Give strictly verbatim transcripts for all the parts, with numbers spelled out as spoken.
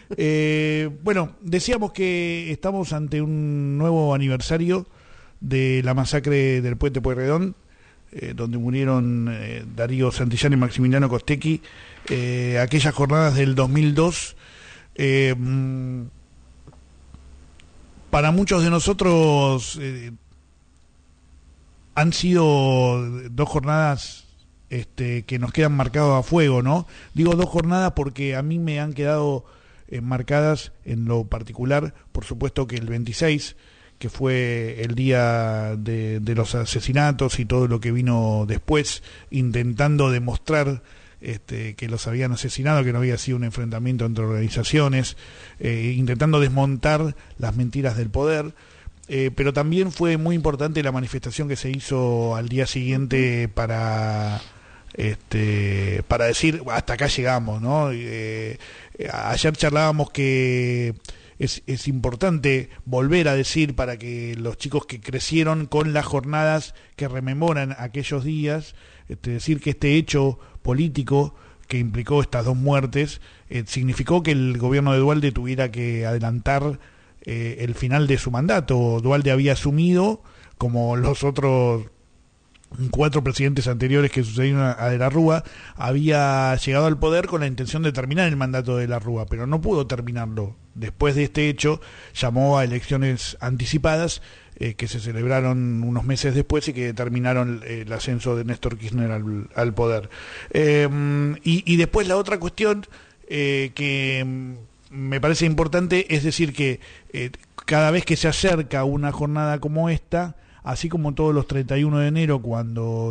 Eh, bueno, decíamos que estamos ante un nuevo aniversario de la masacre del Puente Pueyrredón, eh, donde murieron eh, Darío Santillán y Maximiliano Costecchi, eh, aquellas jornadas del dos mil dos. Eh, para muchos de nosotros eh, han sido dos jornadas este, que nos quedan marcados a fuego, ¿no? Digo dos jornadas porque a mí me han quedado eh, marcadas en lo particular, por supuesto que el veintiséis, que fue el día de, de los asesinatos y todo lo que vino después, intentando demostrar este, que los habían asesinado, que no había sido un enfrentamiento entre organizaciones, eh, intentando desmontar las mentiras del poder. Eh, pero también fue muy importante la manifestación que se hizo al día siguiente para este para decir hasta acá llegamos, ¿no? Eh, ayer charlábamos que es, es importante volver a decir, para que los chicos que crecieron con las jornadas que rememoran aquellos días, este, decir que este hecho político que implicó estas dos muertes eh, significó que el gobierno de Duhalde tuviera que adelantar Eh, el final de su mandato. Duhalde había asumido, como los otros cuatro presidentes anteriores que sucedieron a De la Rúa, había llegado al poder con la intención de terminar el mandato de De la Rúa, pero no pudo terminarlo. Después de este hecho, llamó a elecciones anticipadas eh, que se celebraron unos meses después y que determinaron el ascenso de Néstor Kirchner al, al poder. Eh, y, y después la otra cuestión eh, que me parece importante, es decir que eh, cada vez que se acerca una jornada como esta, así como todos los treinta y uno de enero, cuando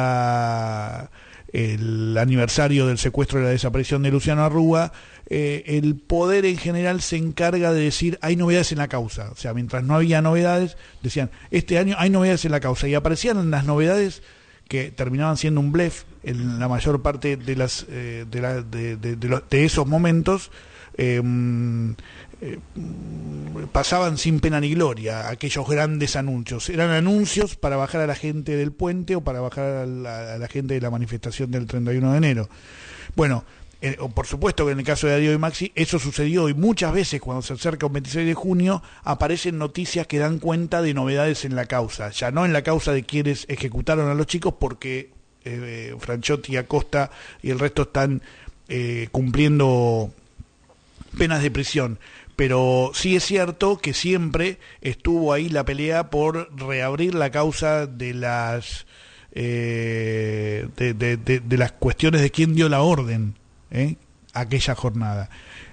llega el aniversario del secuestro y la desaparición de Luciano Arruga, eh, el poder en general se encarga de decir hay novedades en la causa. O sea, mientras no había novedades, decían este año hay novedades en la causa, y aparecían las novedades que terminaban siendo un blef en la mayor parte de las eh, de, la, de, de, de, los, de esos momentos. Eh, eh, pasaban sin pena ni gloria aquellos grandes anuncios. Eran anuncios para bajar a la gente del puente o para bajar a la, a la gente de la manifestación del treinta y uno de enero. Bueno, eh, por supuesto que en el caso de Darío y Maxi eso sucedió, y muchas veces cuando se acerca un veintiséis de junio aparecen noticias que dan cuenta de novedades en la causa, ya no en la causa de quienes ejecutaron a los chicos, porque eh, Franchotti, Acosta y el resto están eh, cumpliendo penas de prisión, pero sí es cierto que siempre estuvo ahí la pelea por reabrir la causa de las eh, de, de, de, de las cuestiones de quién dio la orden ¿eh? aquella jornada.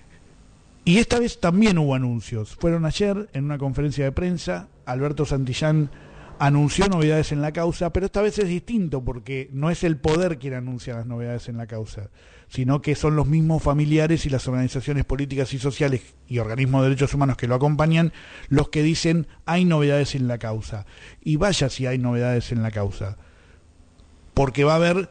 Y esta vez también hubo anuncios. Fueron ayer en una conferencia de prensa, Alberto Santillán anunció novedades en la causa, pero esta vez es distinto, porque no es el poder quien anuncia las novedades en la causa, sino que son los mismos familiares y las organizaciones políticas y sociales y organismos de derechos humanos que lo acompañan los que dicen hay novedades en la causa. Y vaya si hay novedades en la causa, porque va a haber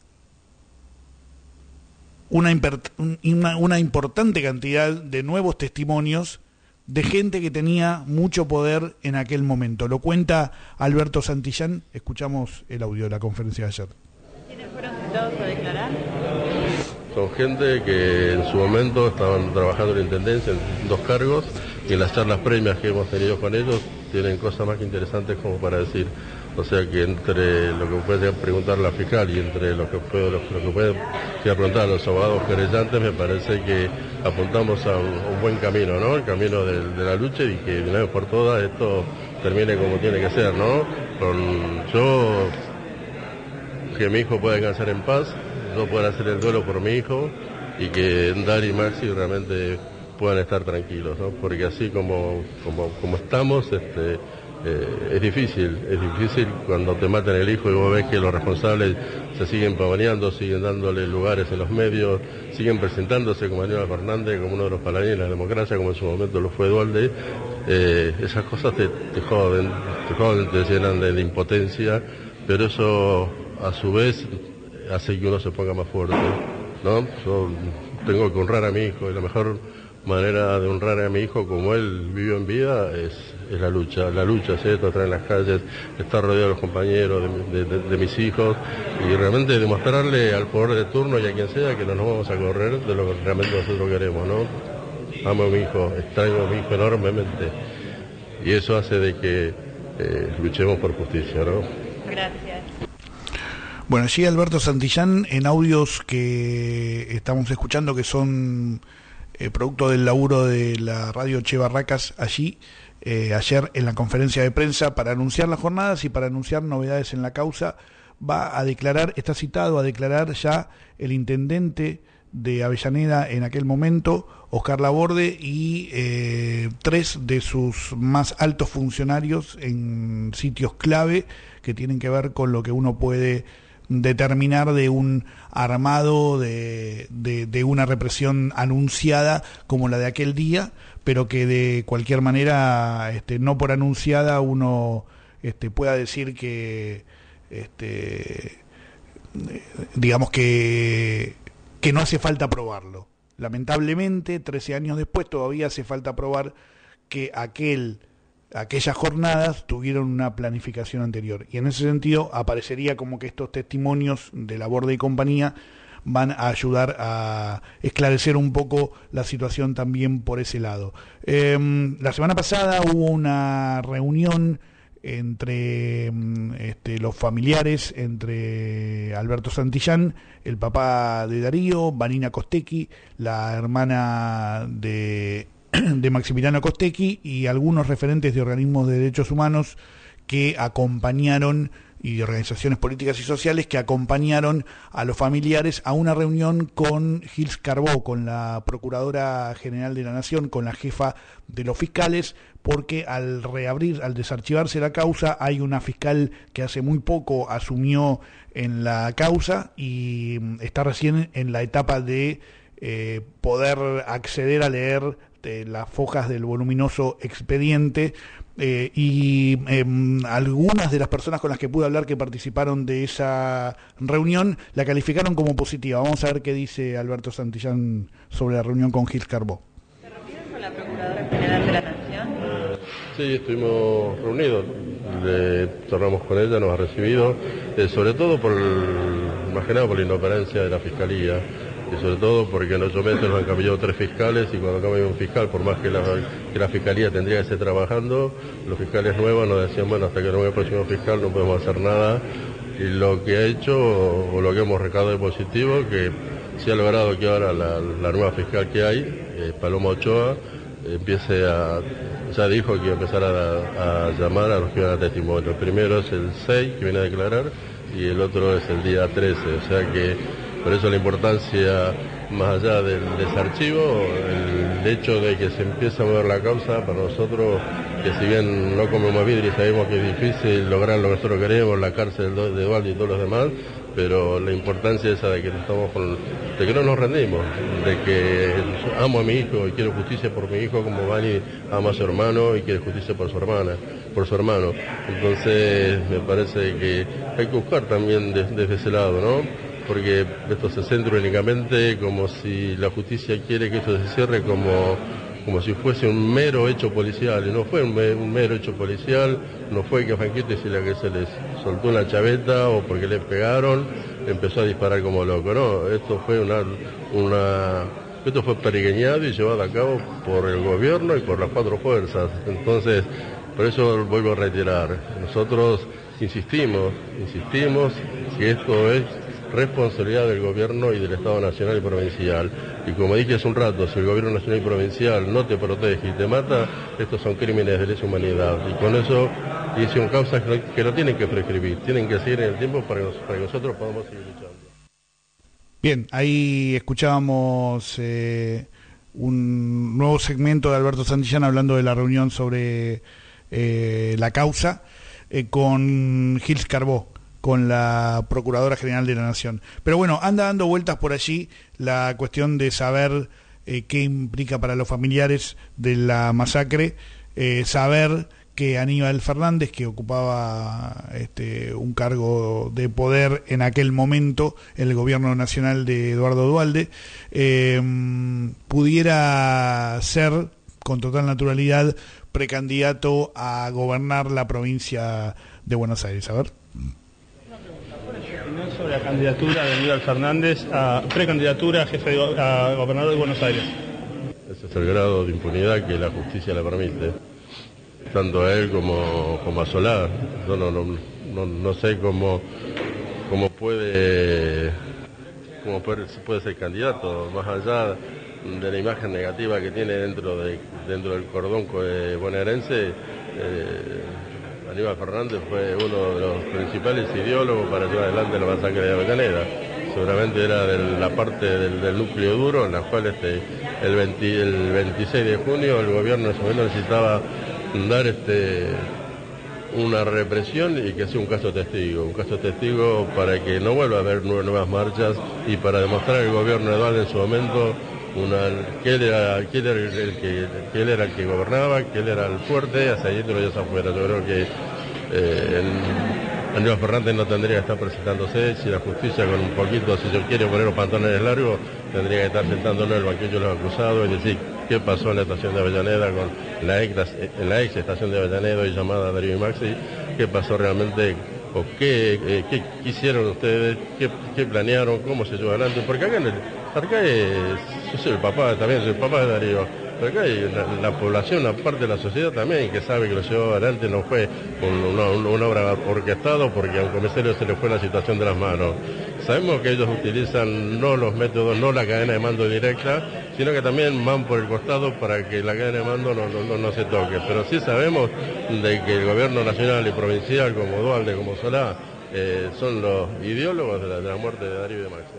una, una, una importante cantidad de nuevos testimonios de gente que tenía mucho poder en aquel momento. Lo cuenta Alberto Santillán. Escuchamos el audio de la conferencia de ayer. ¿Quiénes fueron citados a declarar? Son gente que en su momento estaban trabajando en la Intendencia en dos cargos, y en las charlas previas que hemos tenido con ellos tienen cosas más que interesantes como para decir. O sea que entre lo que puede preguntar la fiscal y entre lo que puede, lo, lo que puede preguntar a los abogados querellantes, me parece que apuntamos a un, un buen camino, ¿no? El camino de, de la lucha, y que de una vez por todas esto termine como tiene que ser, ¿no? Con yo, que mi hijo pueda descansar en paz, yo pueda hacer el duelo por mi hijo, y que Dari y Maxi realmente puedan estar tranquilos, ¿no? Porque así como, como, como estamos, este... Eh, es difícil, es difícil cuando te matan el hijo y vos ves que los responsables se siguen pavoneando, siguen dándole lugares en los medios, siguen presentándose como Aníbal Fernández, como uno de los paladines de la democracia, como en su momento lo fue Duhalde. Eh, esas cosas te, te joden, te joden, te llenan de, de impotencia, pero eso a su vez hace que uno se ponga más fuerte, ¿no? Yo tengo que honrar a mi hijo, y la mejor manera de honrar a mi hijo como él vivió en vida es, es la lucha, la lucha, ¿cierto? Estar en las calles, estar rodeado de los compañeros, de, de, de, de mis hijos, y realmente demostrarle al poder de turno y a quien sea que no nos vamos a correr de lo que realmente nosotros queremos, ¿no? amo a mi hijo, extraño a mi hijo enormemente. Y eso hace de que eh, luchemos por justicia, ¿no? Gracias. Bueno, allí Alberto Santillán, en audios que estamos escuchando, que son eh, producto del laburo de la radio Che Barracas allí, eh, ayer en la conferencia de prensa, para anunciar las jornadas y para anunciar novedades en la causa, va a declarar, está citado a declarar ya el intendente de Avellaneda en aquel momento, Oscar Laborde, y eh, tres de sus más altos funcionarios en sitios clave que tienen que ver con lo que uno puede determinar de un armado, de, de, de una represión anunciada como la de aquel día, pero que de cualquier manera, este, no por anunciada, uno este, pueda decir que, este, digamos que, que no hace falta probarlo. Lamentablemente, trece años después, todavía hace falta probar que aquel aquellas jornadas tuvieron una planificación anterior, y en ese sentido aparecería como que estos testimonios de Laborde y compañía van a ayudar a esclarecer un poco la situación también por ese lado. Eh, la semana pasada hubo una reunión entre este, los familiares, entre Alberto Santillán, el papá de Darío, Vanina Costecchi, la hermana de de Maximiliano Costecchi, y algunos referentes de organismos de derechos humanos que acompañaron, y de organizaciones políticas y sociales que acompañaron a los familiares a una reunión con Gils Carbó, con la Procuradora General de la Nación, con la jefa de los fiscales, porque al reabrir, al desarchivarse la causa, hay una fiscal que hace muy poco asumió en la causa y está recién en la etapa de eh, poder acceder a leer de las fojas del voluminoso expediente, eh, y eh, algunas de las personas con las que pude hablar que participaron de esa reunión la calificaron como positiva. Vamos a ver qué dice Alberto Santillán sobre la reunión con Gils Carbó. ¿Se reunieron con la Procuradora General de la Nación? Sí, estuvimos reunidos, le tornamos con ella, nos ha recibido, eh, sobre todo por, el, más que nada por la inoperancia de la Fiscalía, y sobre todo porque en ocho meses nos han cambiado tres fiscales, y cuando cambia un fiscal, por más que la, que la Fiscalía tendría que estar trabajando, los fiscales nuevos nos decían, bueno, hasta que no venga el próximo fiscal no podemos hacer nada, y lo que ha hecho, o lo que hemos recaudado de positivo, que se ha logrado que ahora la, la nueva fiscal que hay, eh, Paloma Ochoa, eh, empiece a, ya dijo que iba a empezar a, a llamar a los que van a testimonio. El primero es el seis, que viene a declarar, y el otro es el día trece, o sea que por eso la importancia, más allá del desarchivo, el hecho de que se empiece a mover la causa, para nosotros, que si bien no comemos vidrio y sabemos que es difícil lograr lo que nosotros queremos, la cárcel de Duvalde y todos los demás, pero la importancia esa de que estamos con, de que no nos rendimos, de que amo a mi hijo y quiero justicia por mi hijo, como Vani ama a su hermano y quiere justicia por su hermana, por su hermano. Entonces me parece que hay que buscar también desde, desde ese lado, ¿no? Porque esto se centra únicamente como si la justicia quiere que esto se cierre como, como si fuese un mero hecho policial, y no fue un, me, un mero hecho policial, no fue que a Fanquete si la que se les soltó una chaveta o porque le pegaron empezó a disparar como loco, no, esto fue una, una esto fue perigueñado y llevado a cabo por el gobierno y por las cuatro fuerzas. Entonces, por eso vuelvo a reiterar, nosotros insistimos, insistimos que esto es responsabilidad del gobierno y del Estado nacional y provincial. Y como dije hace un rato, si el gobierno nacional y provincial no te protege y te mata, estos son crímenes de lesa humanidad. Y con eso, y son causas que no, que no tienen que prescribir, tienen que seguir en el tiempo para que, nos, para que nosotros podamos seguir luchando. Bien, ahí escuchábamos eh, un nuevo segmento de Alberto Santillán hablando de la reunión sobre eh, la causa eh, con Gils Carbó, con la Procuradora General de la Nación. Pero bueno, anda dando vueltas por allí la cuestión de saber eh, qué implica para los familiares de la masacre, eh, saber que Aníbal Fernández, que ocupaba este, un cargo de poder en aquel momento en el gobierno nacional de Eduardo Duvalde, eh, pudiera ser con total naturalidad precandidato a gobernar la provincia de Buenos Aires. A ver. Sobre la candidatura de Aníbal Fernández a precandidatura a jefe de, a gobernador de Buenos Aires. Ese es el grado de impunidad que la justicia le permite, tanto a él como, como a Solá. Yo no, no, no, no sé cómo, cómo puede cómo puede, puede ser candidato, más allá de la imagen negativa que tiene dentro de dentro del cordón bonaerense. eh, Aníbal Fernández fue uno de los principales ideólogos para llevar adelante la masacre de Avellaneda. Seguramente era de la parte del, del núcleo duro, en la cual este, el, veinte, el veintiséis de junio el gobierno en ese momento necesitaba dar este, una represión y que sea un caso testigo, un caso testigo para que no vuelva a haber nuevas marchas y para demostrar al gobierno de Dualde en su momento una, que, él era, que, él era el que, que él era el que gobernaba, que él era el fuerte, hacia adentro y hacia afuera. Yo creo que eh, en, Aníbal Fernández no tendría que estar presentándose, si la justicia con un poquito, si yo quiere poner los pantalones largos, tendría que estar sentándonos en el banquillo de los acusados y decir qué pasó en la estación de Avellaneda con la ex, en la ex estación de Avellaneda y llamada Darío y Maxi, qué pasó realmente, o qué, eh, qué hicieron ustedes, qué, qué planearon, cómo se llevó adelante, porque acá en el, acá es, yo soy el papá, también soy el papá de Darío. Pero acá hay la, la población, una parte de la sociedad también que sabe que lo llevó adelante, no fue una, una, una obra orquestada porque a un comisario se le fue la situación de las manos. Sabemos que ellos utilizan no los métodos, no la cadena de mando directa, sino que también van por el costado para que la cadena de mando no, no, no, no se toque. Pero sí sabemos de que el gobierno nacional y provincial, como Dualde, como Solá, eh, son los ideólogos de la, de la muerte de Darío y de Maxi.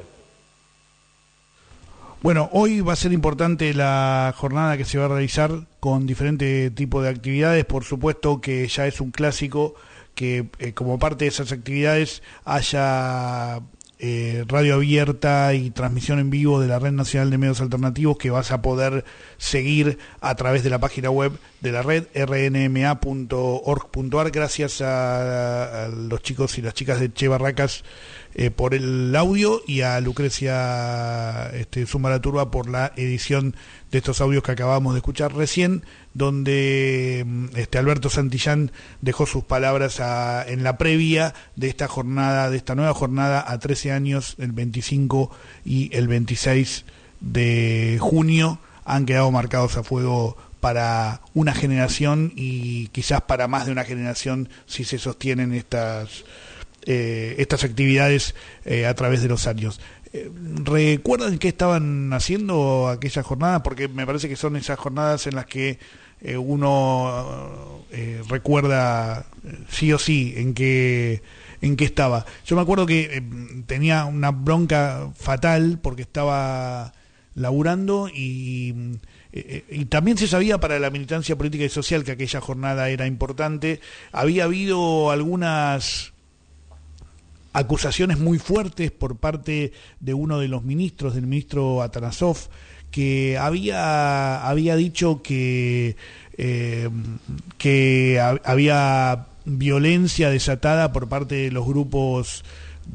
Bueno, hoy va a ser importante la jornada que se va a realizar con diferentes tipos de actividades. Por supuesto que ya es un clásico que eh, como parte de esas actividades haya eh, radio abierta y transmisión en vivo de la Red Nacional de Medios Alternativos que vas a poder seguir a través de la página web de la red, r n m a punto org punto a r. Gracias a, a los chicos y las chicas de Che Barracas Eh, por el audio y a Lucrecia este, Zumaraturba por la edición de estos audios que acabamos de escuchar recién, donde este, Alberto Santillán dejó sus palabras a, en la previa de esta jornada, de esta nueva jornada a trece años, el veinticinco y el veintiséis de junio, han quedado marcados a fuego para una generación y quizás para más de una generación si se sostienen estas Eh, estas actividades eh, a través de los años. Eh, ¿Recuerdan qué estaban haciendo aquellas jornadas? Porque me parece que son esas jornadas en las que eh, uno eh, recuerda eh, sí o sí en qué, en qué estaba. Yo me acuerdo que eh, tenía una bronca fatal porque estaba laburando y... Eh, y también se sabía para la militancia política y social que aquella jornada era importante. Había habido algunas acusaciones muy fuertes por parte de uno de los ministros, del ministro Atanasov, que había había dicho que eh, que ha, había violencia desatada por parte de los grupos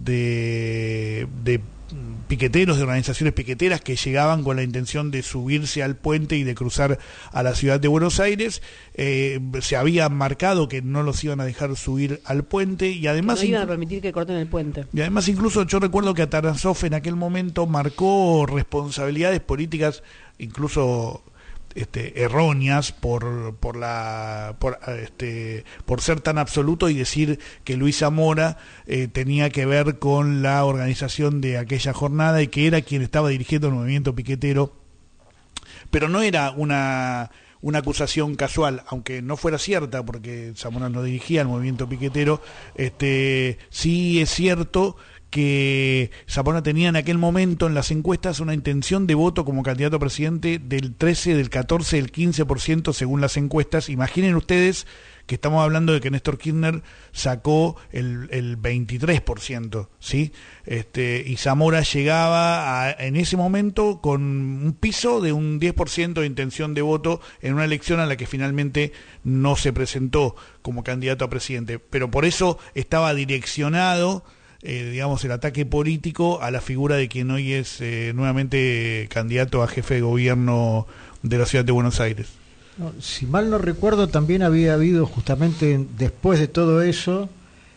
de de piqueteros, de organizaciones piqueteras que llegaban con la intención de subirse al puente y de cruzar a la ciudad de Buenos Aires. Eh, se había marcado que no los iban a dejar subir al puente y además... No iban a permitir que corten el puente. Y además incluso yo recuerdo que Atanasov en aquel momento marcó responsabilidades políticas, incluso... Este, erróneas por por la por este por ser tan absoluto y decir que Luis Zamora eh, tenía que ver con la organización de aquella jornada y que era quien estaba dirigiendo el movimiento piquetero, pero no era una una acusación casual, aunque no fuera cierta porque Zamora no dirigía el movimiento piquetero. Este sí es cierto que Zamora tenía en aquel momento en las encuestas una intención de voto como candidato a presidente del trece, del catorce, del quince por ciento según las encuestas. Imaginen ustedes que estamos hablando de que Néstor Kirchner sacó el, el veintitrés por ciento, ¿sí? Este, y Zamora llegaba a, en ese momento con un piso de un diez por ciento de intención de voto en una elección a la que finalmente no se presentó como candidato a presidente. Pero por eso estaba direccionado Eh, digamos, el ataque político a la figura de quien hoy es eh, nuevamente candidato a jefe de gobierno de la ciudad de Buenos Aires. No, si mal no recuerdo, también había habido justamente después de todo eso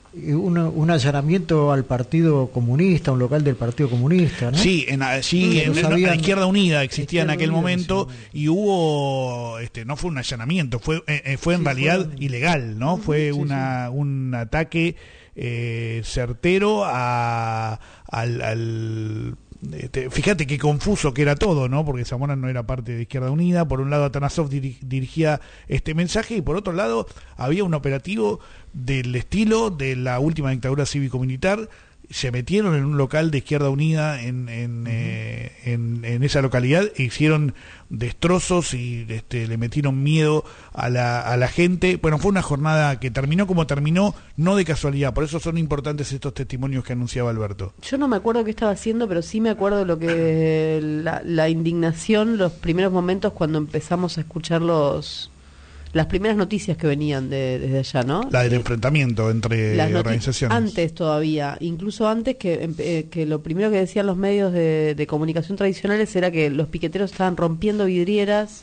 Un, un allanamiento al Partido Comunista, un local del Partido Comunista, ¿no? Sí, en, sí, en, sabían, en Izquierda Unida existía Izquierda en aquel Unida, momento sí. y hubo, este, no fue un allanamiento, fue eh, fue en Sí, realidad fue un- ilegal, ¿no? Fue sí, una sí. un ataque eh, certero a, al, al Este, fíjate qué confuso que era todo, ¿no? Porque Zamora no era parte de Izquierda Unida. Por un lado, Atanasov diri- dirigía este mensaje y por otro lado, había un operativo del estilo de la última dictadura cívico-militar. Se metieron en un local de Izquierda Unida en, en, uh-huh. eh, en, en esa localidad e hicieron destrozos y este, le metieron miedo a la, a la gente. Bueno, fue una jornada que terminó como terminó, no de casualidad. Por eso son importantes estos testimonios que anunciaba Alberto. Yo no me acuerdo qué estaba haciendo, pero sí me acuerdo lo que la, la indignación, los primeros momentos cuando empezamos a escuchar los las primeras noticias que venían de, desde allá, ¿no? La del enfrentamiento entre Las noti- organizaciones. Antes todavía, incluso antes que, eh, que lo primero que decían los medios de, de comunicación tradicionales era que los piqueteros estaban rompiendo vidrieras,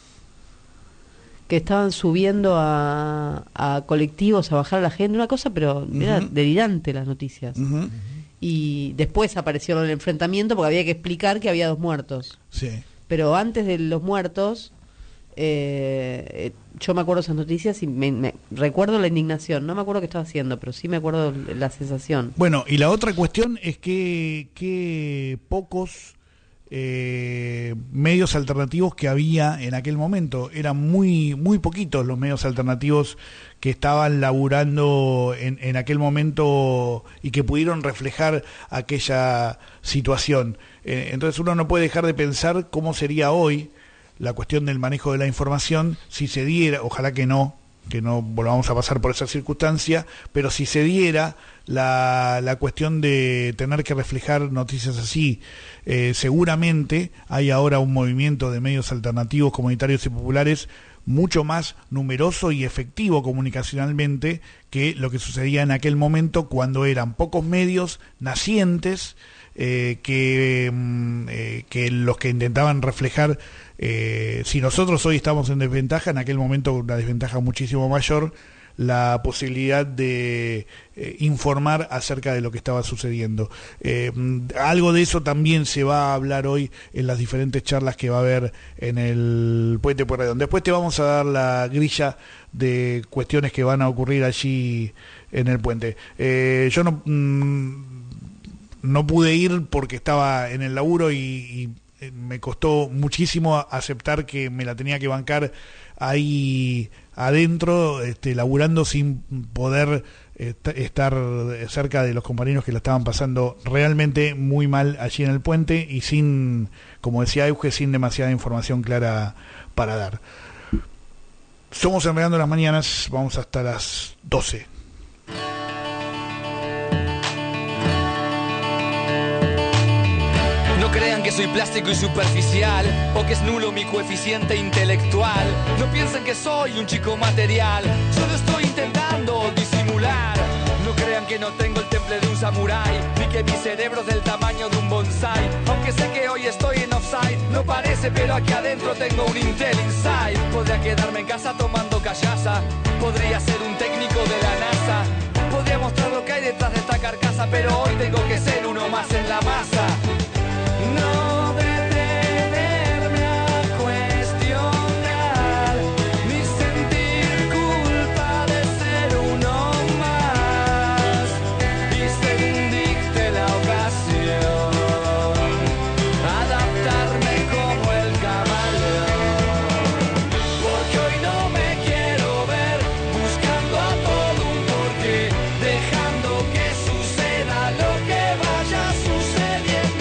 que estaban subiendo a, a colectivos a bajar a la gente, una cosa, pero uh-huh. era delirante las noticias. Uh-huh. Y después apareció el enfrentamiento porque había que explicar que había dos muertos. Sí. Pero antes de los muertos, eh, yo me acuerdo esas noticias y me, me recuerdo la indignación. No me acuerdo qué estaba haciendo, pero sí me acuerdo la sensación. Bueno, y la otra cuestión es que, que pocos eh, medios alternativos que había en aquel momento. Eran muy, muy poquitos los medios alternativos que estaban laburando en, en aquel momento y que pudieron reflejar aquella situación. Eh, entonces uno no puede dejar de pensar cómo sería hoy la cuestión del manejo de la información si se diera, ojalá que no, que no volvamos a pasar por esa circunstancia, pero si se diera la, la cuestión de tener que reflejar noticias así, eh, seguramente hay ahora un movimiento de medios alternativos, comunitarios y populares mucho más numeroso y efectivo comunicacionalmente que lo que sucedía en aquel momento cuando eran pocos medios nacientes eh, que, eh, que los que intentaban reflejar. Eh, si nosotros hoy estamos en desventaja, en aquel momento una desventaja muchísimo mayor, la posibilidad de eh, informar acerca de lo que estaba sucediendo. Eh, algo de eso también se va a hablar hoy en las diferentes charlas que va a haber en el Puente Pueyrredón. Después te vamos a dar la grilla de cuestiones que van a ocurrir allí en el puente. Eh, yo no, mm, no pude ir porque estaba en el laburo y... y me costó muchísimo aceptar que me la tenía que bancar ahí adentro, este, laburando sin poder est- estar cerca de los compañeros que la estaban pasando realmente muy mal allí en el puente y sin, como decía Euge, sin demasiada información clara para dar. Somos Enredando las Mañanas, vamos hasta las doce. No crean que soy plástico y superficial o que es nulo mi coeficiente intelectual. No piensen que soy un chico material, solo estoy intentando disimular. No crean que no tengo el temple de un samurái, ni que mi cerebro es del tamaño de un bonsai. Aunque sé que hoy estoy en offside, no parece, pero aquí adentro tengo un Intel Inside. Podría quedarme en casa tomando callaza, podría ser un técnico de la NASA, podría mostrar lo que hay detrás de esta carcasa, pero hoy tengo que ser uno más en la masa. No detenerme a cuestionar, ni sentir culpa de ser uno más, y se dicte la ocasión, adaptarme como el camaleón, porque hoy no me quiero ver buscando a todo un porqué, dejando que suceda lo que vaya sucediendo.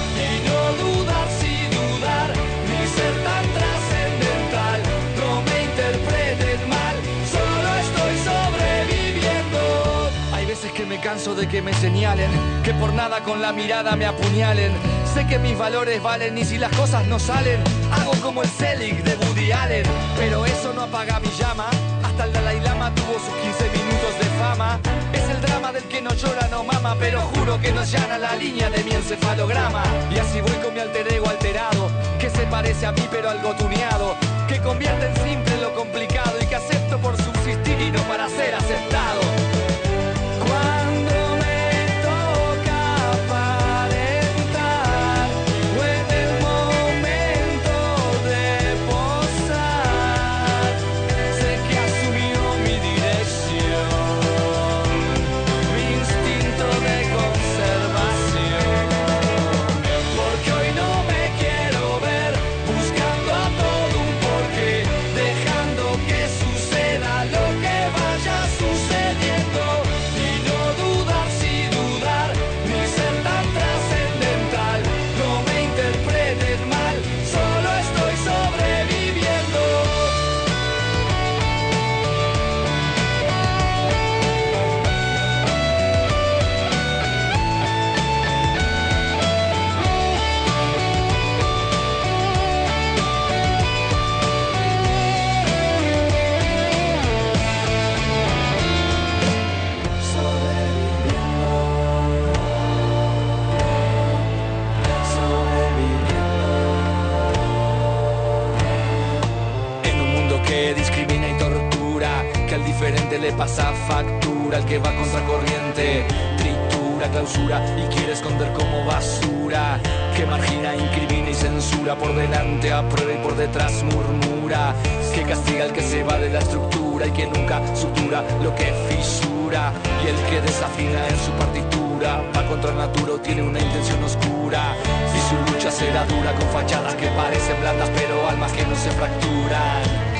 Que me canso de que me señalen, que por nada con la mirada me apuñalen. Sé que mis valores valen y si las cosas no salen, hago como el Selig de Woody Allen. Pero eso no apaga mi llama, hasta el Dalai Lama tuvo sus quince minutos de fama. Es el drama del que no llora, no mama, pero juro que no llana la línea de mi encefalograma. Y así voy con mi alter ego alterado, que se parece a mí pero algo tuneado, que convierte en simple lo complicado y que acepto por subsistir y no para ser aceptado. Cuando que discrimina y tortura, que al diferente le pasa factura, el que va contra corriente tritura, clausura y quiere esconder como basura, que margina, incrimina y censura, por delante aprueba y por detrás murmura, que castiga al que se va de la estructura y que nunca sutura lo que fisura, y el que desafina en su partitura va contra natura o tiene una intención oscura, y su lucha será dura con fachadas que parecen blandas pero almas que no se fracturan.